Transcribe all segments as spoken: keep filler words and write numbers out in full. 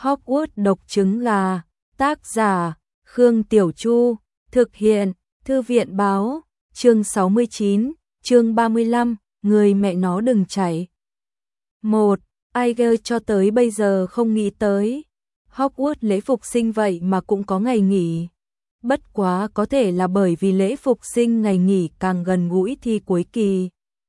Hogwarts độc trứng gà, tác giả, Khương Tiểu Chu, thực hiện, Thư viện báo, chương sáu mươi chín, chương ba mươi lăm, người mẹ nó đừng chảy. một. Iger cho tới bây giờ không nghĩ tới. Hogwarts lễ phục sinh vậy mà cũng có ngày nghỉ. Bất quá có thể là bởi vì lễ phục sinh ngày nghỉ càng gần gũi thi cuối kỳ.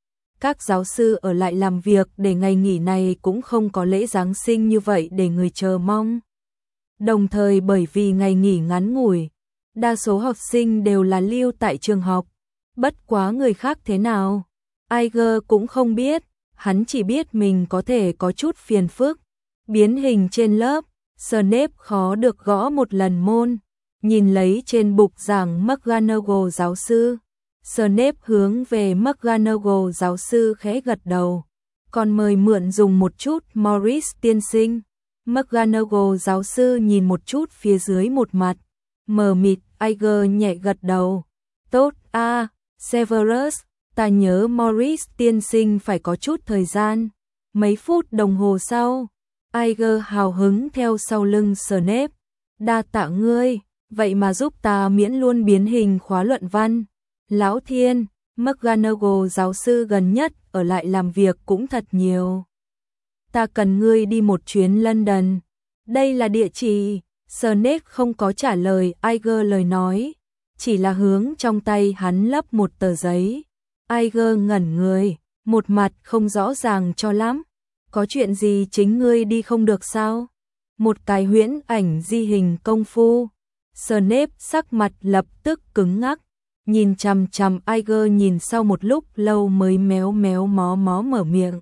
Các giáo sư ở lại làm việc để ngày nghỉ này cũng không có lễ Giáng sinh như vậy để người chờ mong. Đồng thời bởi vì ngày nghỉ ngắn ngủi, đa số học sinh đều là lưu tại trường học. Bất quá người khác thế nào, Iger cũng không biết, hắn chỉ biết mình có thể có chút phiền phức. Biến hình trên lớp, Snape khó được gõ một lần môn, nhìn lấy trên bục giảng McGonagall giáo sư. Snape hướng về McGonagall giáo sư khẽ gật đầu, còn mời mượn dùng một chút Morris tiên sinh. McGonagall giáo sư nhìn một chút phía dưới một mặt, mờ mịt. Iger nhẹ gật đầu. Tốt a, à, Severus, ta nhớ Morris tiên sinh phải có chút thời gian. Mấy phút đồng hồ sau, Iger hào hứng theo sau lưng Snape. Đa tạ ngươi, vậy mà giúp ta miễn luôn biến hình khóa luận văn. Lão Thiên, McGonagall giáo sư gần nhất ở lại làm việc cũng thật nhiều. Ta cần ngươi đi một chuyến London. Đây là địa chỉ. Snape không có trả lời Iger lời nói, chỉ là hướng trong tay hắn lấp một tờ giấy. Iger ngẩn người, một mặt không rõ ràng cho lắm. Có chuyện gì chính ngươi đi không được sao? Một cái huyễn ảnh di hình công phu. Snape sắc mặt lập tức cứng ngắc, nhìn chằm chằm Iger nhìn sau một lúc lâu mới méo méo mó mó mở miệng.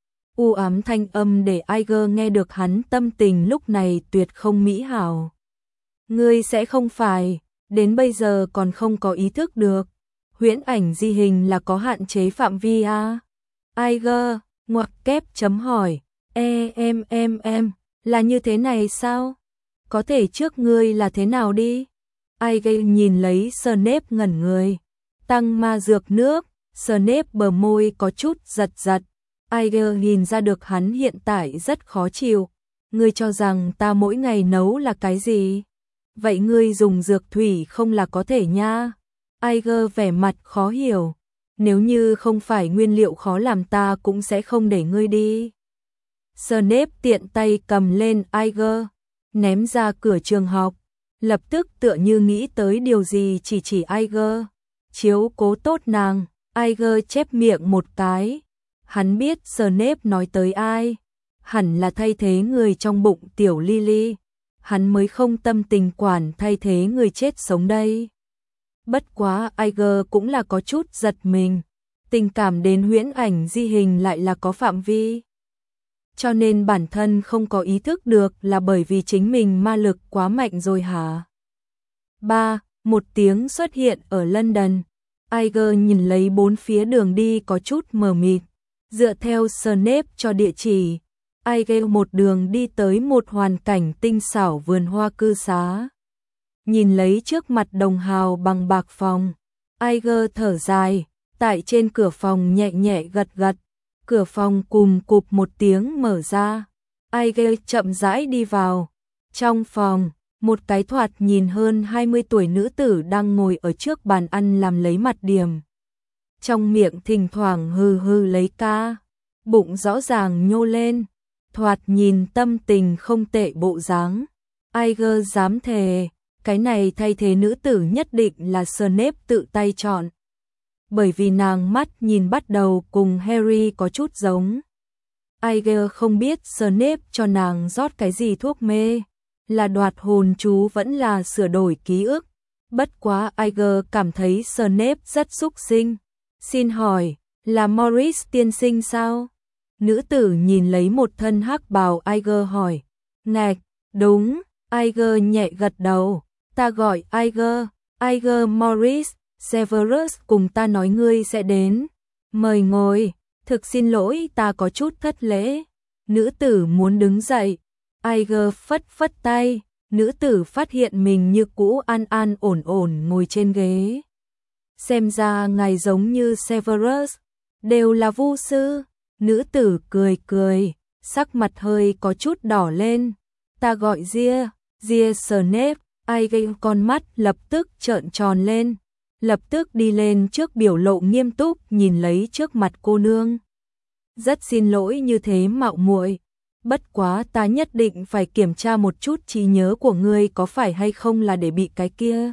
U ám thanh âm để Iger nghe được hắn tâm tình lúc này tuyệt không mỹ hảo. Ngươi sẽ không phải, đến bây giờ còn không có ý thức được. Huyễn ảnh di hình là có hạn chế phạm vi à? Iger, ngoặc kép chấm hỏi, e em em em, là như thế này sao? Có thể trước ngươi là thế nào đi? Iger nhìn lấy Snape ngẩn người. Tăng ma dược nước, Snape bờ môi có chút giật giật. Iger nhìn ra được hắn hiện tại rất khó chịu. Ngươi cho rằng ta mỗi ngày nấu là cái gì? Vậy ngươi dùng dược thủy không là có thể nha? Iger vẻ mặt khó hiểu. Nếu như không phải nguyên liệu khó làm ta cũng sẽ không để ngươi đi. Snape tiện tay cầm lên Iger, ném ra cửa trường học. Lập tức tựa như nghĩ tới điều gì chỉ chỉ Iger. Chiếu cố tốt nàng. Iger chép miệng một cái. Hắn biết Snape nói tới ai, hẳn là thay thế người trong bụng tiểu Lily, hắn mới không tâm tình quản thay thế người chết sống đây. Bất quá Iger cũng là có chút giật mình, tình cảm đến huyễn ảnh di hình lại là có phạm vi. Cho nên bản thân không có ý thức được là bởi vì chính mình ma lực quá mạnh rồi hả? ba. Một tiếng xuất hiện ở London. Iger nhìn lấy bốn phía đường đi có chút mờ mịt. Dựa theo Snape cho địa chỉ, Iger một đường đi tới một hoàn cảnh tinh xảo vườn hoa cư xá. Nhìn lấy trước mặt đồng hào bằng bạc phòng, Iger thở dài, tại trên cửa phòng nhẹ nhẹ gật gật, cửa phòng cùm cụp một tiếng mở ra. Iger chậm rãi đi vào. Trong phòng, một cái thoạt nhìn hơn hai mươi tuổi nữ tử đang ngồi ở trước bàn ăn làm lấy mặt điểm. Trong miệng thỉnh thoảng hừ hừ lấy ca, bụng rõ ràng nhô lên, thoạt nhìn tâm tình không tệ bộ dáng. Iger dám thề, cái này thay thế nữ tử nhất định là Snape tự tay chọn. Bởi vì nàng mắt nhìn bắt đầu cùng Harry có chút giống. Iger không biết Snape cho nàng rót cái gì thuốc mê, là đoạt hồn chú vẫn là sửa đổi ký ức. Bất quá Iger cảm thấy Snape rất xúc sinh. Xin hỏi, là Morris tiên sinh sao? Nữ tử nhìn lấy một thân hắc bào Iger hỏi. Ngạch, đúng, Iger nhẹ gật đầu. Ta gọi Iger, Iger Morris, Severus cùng ta nói ngươi sẽ đến. Mời ngồi, thực xin lỗi ta có chút thất lễ. Nữ tử muốn đứng dậy. Iger phất phất tay, nữ tử phát hiện mình như cũ an an ổn ổn ngồi trên ghế. Xem ra ngài giống như Severus, đều là vu sư. Nữ tử cười cười, sắc mặt hơi có chút đỏ lên. Ta gọi Ria, Ria Snape. Ai con mắt lập tức trợn tròn lên, lập tức đi lên trước biểu lộ nghiêm túc nhìn lấy trước mặt cô nương. Rất xin lỗi như thế mạo muội, bất quá ta nhất định phải kiểm tra một chút trí nhớ của ngươi có phải hay không là để bị cái kia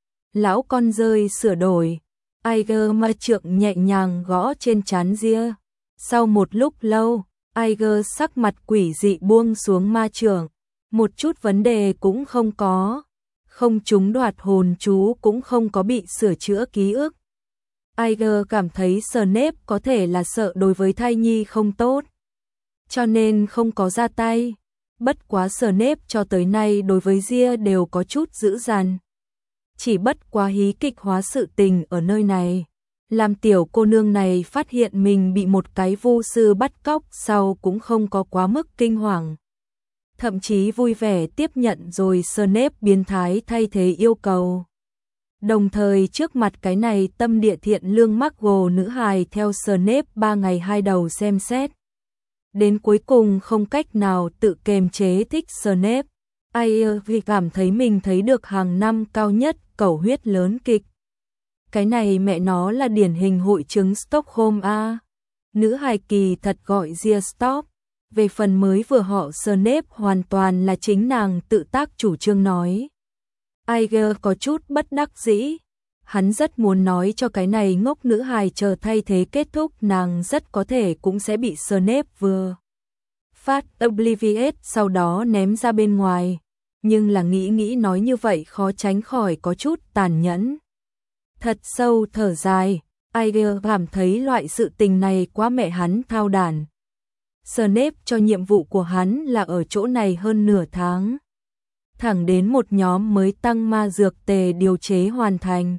lão con rơi sửa đổi. Aiger ma trượng nhẹ nhàng gõ trên trán Ria. Sau một lúc lâu, Aiger sắc mặt quỷ dị buông xuống ma trượng, một chút vấn đề cũng không có, không trúng đoạt hồn chú cũng không có bị sửa chữa ký ức. Aiger cảm thấy Snape có thể là sợ đối với thai nhi không tốt, cho nên không có ra tay. Bất quá Snape cho tới nay đối với Ria đều có chút dữ dằn. Chỉ bất quá hí kịch hóa sự tình ở nơi này, làm tiểu cô nương này phát hiện mình bị một cái vu sư bắt cóc sau cũng không có quá mức kinh hoàng. Thậm chí vui vẻ tiếp nhận rồi Snape biến thái thay thế yêu cầu. Đồng thời trước mặt cái này tâm địa thiện lương McGonagall nữ hài theo Snape ba ngày hai đầu xem xét. Đến cuối cùng không cách nào tự kềm chế thích Snape. Ai vì cảm thấy mình thấy được hàng năm cao nhất cầu huyết lớn kịch. Cái này mẹ nó là điển hình hội chứng Stockholm a. Nữ hài kỳ thật gọi Ria Stop. Về phần mới vừa họ Snape hoàn toàn là chính nàng tự tác chủ trương nói. Aiger có chút bất đắc dĩ. Hắn rất muốn nói cho cái này ngốc nữ hài chờ thay thế kết thúc, nàng rất có thể cũng sẽ bị Snape vừa phát Obliviate sau đó ném ra bên ngoài. Nhưng là nghĩ nghĩ nói như vậy khó tránh khỏi có chút tàn nhẫn. Thật sâu thở dài, Aiger cảm thấy loại sự tình này quá mẹ hắn thao đản. Snape cho nhiệm vụ của hắn là ở chỗ này hơn nửa tháng. Thẳng đến một nhóm mới tăng ma dược tề điều chế hoàn thành.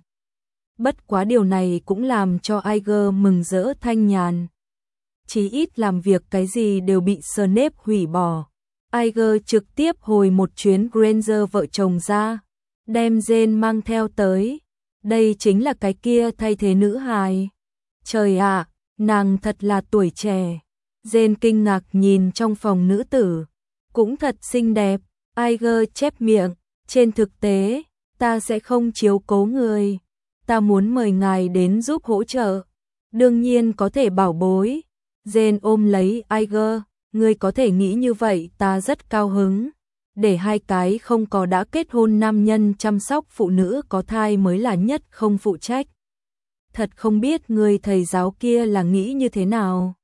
Bất quá điều này cũng làm cho Aiger mừng rỡ thanh nhàn. Chí ít làm việc cái gì đều bị Snape hủy bỏ. Aiger trực tiếp hồi một chuyến Granger vợ chồng ra, đem Jane mang theo tới. Đây chính là cái kia thay thế nữ hài. Trời ạ, nàng thật là tuổi trẻ. Jane kinh ngạc nhìn trong phòng nữ tử, cũng thật xinh đẹp. Aiger chép miệng, trên thực tế, ta sẽ không chiếu cố người. Ta muốn mời ngài đến giúp hỗ trợ. Đương nhiên có thể bảo bối. Jane ôm lấy Aiger, ngươi có thể nghĩ như vậy ta rất cao hứng. Để hai cái không có đã kết hôn nam nhân chăm sóc phụ nữ có thai mới là nhất không phụ trách. Thật không biết người thầy giáo kia là nghĩ như thế nào.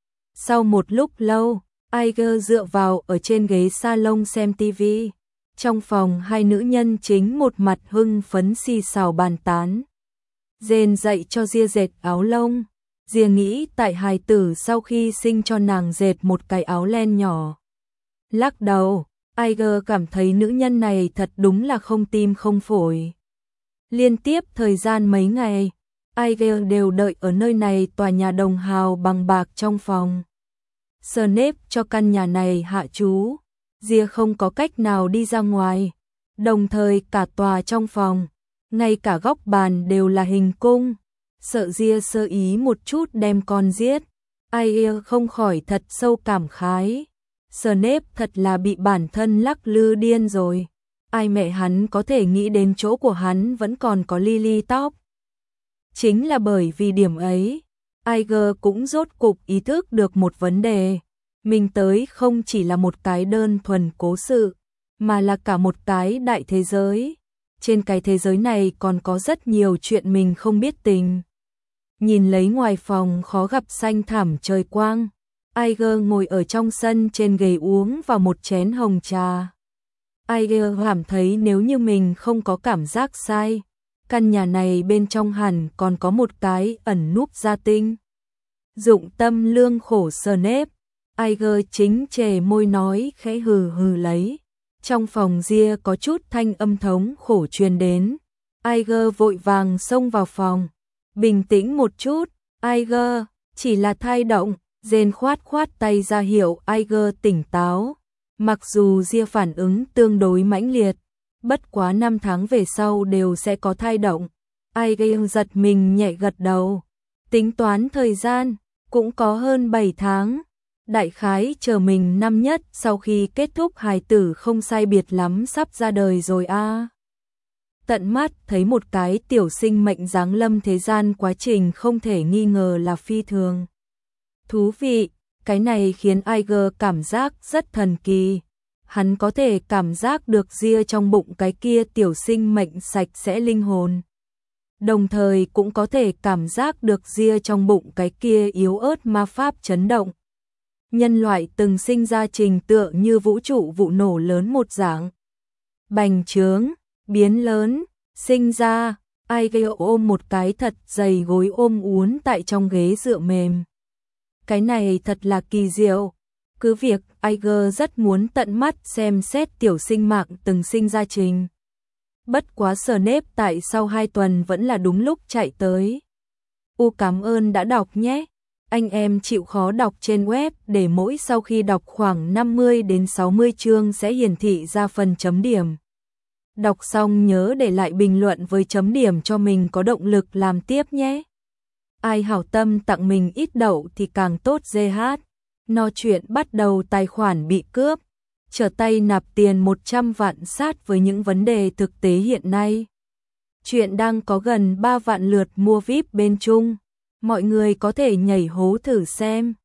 Sau một lúc lâu, Aiger dựa vào ở trên ghế salon xem tivi. Trong phòng hai nữ nhân chính một mặt hưng phấn xì xào bàn tán. Jane dạy cho Ria dệt áo lông. Ria nghĩ tại hài tử sau khi sinh cho nàng dệt một cái áo len nhỏ. Lắc đầu, Aiger cảm thấy nữ nhân này thật đúng là không tim không phổi. Liên tiếp thời gian mấy ngày, Aiger đều đợi ở nơi này tòa nhà đồng hào bằng bạc trong phòng. Snape cho căn nhà này hạ chú, Ria không có cách nào đi ra ngoài. Đồng thời cả tòa trong phòng, ngay cả góc bàn đều là hình cung. Sợ Ria sơ ý một chút đem con giết, Aiger không khỏi thật sâu cảm khái. Snape thật là bị bản thân lắc lư điên rồi. Ai mẹ hắn có thể nghĩ đến chỗ của hắn vẫn còn có Lily tóc. Chính là bởi vì điểm ấy, Aiger cũng rốt cục ý thức được một vấn đề. Mình tới không chỉ là một cái đơn thuần cố sự, mà là cả một cái đại thế giới. Trên cái thế giới này còn có rất nhiều chuyện mình không biết tình. Nhìn lấy ngoài phòng khó gặp xanh thẳm trời quang, Aiger ngồi ở trong sân trên ghế uống vào một chén hồng trà. Aiger cảm thấy nếu như mình không có cảm giác sai, căn nhà này bên trong hẳn còn có một cái ẩn núp gia tinh. Dụng tâm lương khổ Snape, Aiger chính chề môi nói khẽ hừ hừ lấy. Trong phòng Ria có chút thanh âm thống khổ truyền đến. Aiger vội vàng xông vào phòng. Bình tĩnh một chút, Aiger, chỉ là thai động. Jane khoát khoát tay ra hiệu Aiger tỉnh táo. Mặc dù Ria phản ứng tương đối mãnh liệt, bất quá năm tháng về sau đều sẽ có thai động. Aiger giật mình nhẹ gật đầu. Tính toán thời gian, cũng có hơn bảy tháng. Đại khái chờ mình năm nhất sau khi kết thúc hài tử không sai biệt lắm sắp ra đời rồi a. À. Tận mắt thấy một cái tiểu sinh mệnh giáng lâm thế gian quá trình không thể nghi ngờ là phi thường thú vị, cái này khiến Iger cảm giác rất thần kỳ. Hắn có thể cảm giác được ria trong bụng cái kia tiểu sinh mệnh sạch sẽ linh hồn. Đồng thời cũng có thể cảm giác được ria trong bụng cái kia yếu ớt ma pháp chấn động. Nhân loại từng sinh ra trình tựa như vũ trụ vụ nổ lớn một dạng. Bành trướng, biến lớn, sinh ra, Iger ôm một cái thật dày gối ôm uốn tại trong ghế dựa mềm. Cái này thật là kỳ diệu. Cứ việc Iger rất muốn tận mắt xem xét tiểu sinh mạng từng sinh ra trình. Bất quá Snape tại sau hai tuần vẫn là đúng lúc chạy tới. U cảm ơn đã đọc nhé. Anh em chịu khó đọc trên web để mỗi sau khi đọc khoảng năm mươi đến sáu mươi chương sẽ hiển thị ra phần chấm điểm. Đọc xong nhớ để lại bình luận với chấm điểm cho mình có động lực làm tiếp nhé. Ai hảo tâm tặng mình ít đậu thì càng tốt giê hát. No chuyện bắt đầu tài khoản bị cướp. Trở tay nạp tiền một trăm vạn sát với những vấn đề thực tế hiện nay. Chuyện đang có gần ba vạn lượt mua víp bên Trung. Mọi người có thể nhảy hố thử xem.